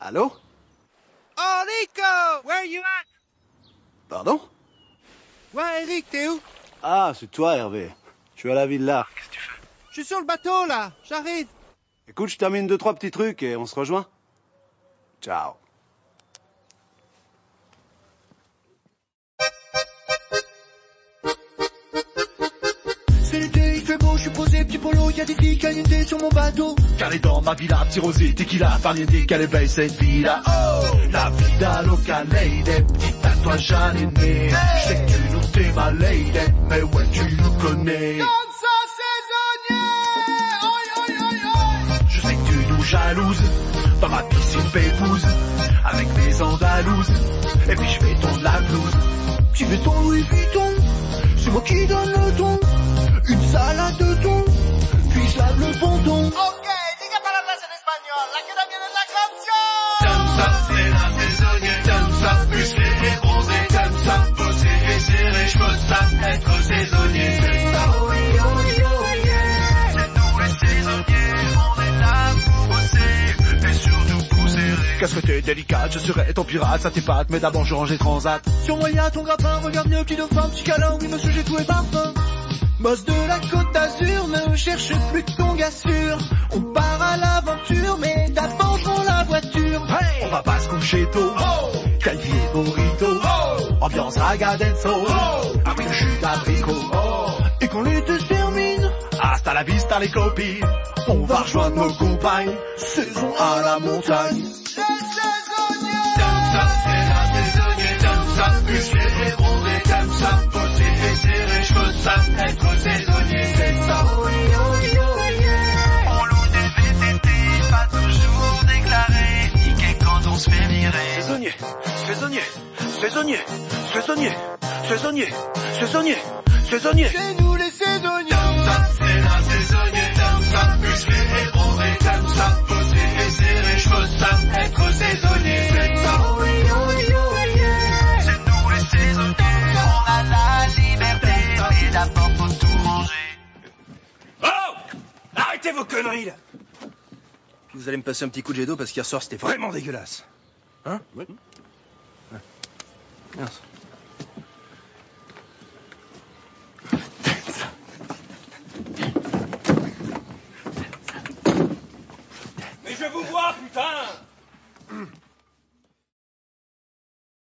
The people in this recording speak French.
Allô? Oh, Nico! Where are you at? Pardon? Ouais, Eric, t'es où? Ah, c'est toi, Hervé. Je suis à la villa. Qu'est-ce que tu fais? Je suis sur le bateau, là. J'arrive. Écoute, je termine 2-3 petits trucs et on se rejoint. Ciao. C'est l'été, il fait beau, je suis posé, petit polo, y'a des filles calientées sur mon bateau. Calé dans ma villa, petit rosé, tequila, farniente, calé belle cette villa. Oh, la vida loca lady, petit tatouage à l'aîné. Je sais que tu nous t'es ma lady, mais ouais, tu nous connais. Comme ça, saisonnier, oi, oi, oi, oi. Je sais que tu nous jalouses, dans ma piscine pépouse, avec mes andalouses, et puis je fais ton de la blouse. Tu veux ton Louis Vuitton, c'est moi qui donne le ton. Une salade de thon, puis je lave le ponton. Ok, diga palabras en español, la queda bien en la canción. Comme ça, c'est la saisonnière. Comme ça, musclé et bronzé. Comme ça, bossé et serré. Je veux ça, être saisonnier. C'est ça, oh yeah, oh yeah, oh yeah. C'est nous les saisonniers, on est là pour bosser et surtout pour serrer. Qu'est-ce que t'es délicate, je serai ton pirate, ça t'épate, mais d'abord je range les transats. Sur moi y'a ton grappin, regarde mieux, petit dauphin, petit câlin, oui monsieur j'ai tout et parfum. Boss de la Côte d'Azur, ne cherche plus que ton gars sûr. On part à l'aventure, mais d'abord je prends la voiture. Hey, on va pas se coucher tôt. Oh, Calvi et burrito. Oh, ambiance ragadenzo. Oh, avec le jus d'abricot. Oh, et quand l'été se termine, hasta la vista les copines. On va rejoindre nos compagnes. Saison à la montagne. Les saisonniers. Comme ça, c'est la saisonnière. Comme ça, musclé et bronzé. Comme ça, bossé et serré. Je veux ça, être saisonnier. C'est ça, oui, oui, oui, yeah. On loue des VTT, pas toujours déclarés. Niqué quand on se fait virer. Saisonnier, saisonnier, saisonnier, saisonnier, saisonnier, saisonnier, saisonnier. C'est nous les saisonniers. Comme ça, c'est la saisonnière. Comme ça, musclé et bronzé. Comme ça, bossé et serré. Je veux ça, être saisonnier. C'est ça, oui, oui, oui, yeah. C'est nous les saisonniers, on a la liberté. Mais d'abord faut tout manger. Oh! Arrêtez vos conneries, là! Puis vous allez me passer un petit coup de jet d'eau parce qu'hier soir, c'était vraiment dégueulasse. Hein? Oui. Ouais. Merci. Mais je vous vois, putain!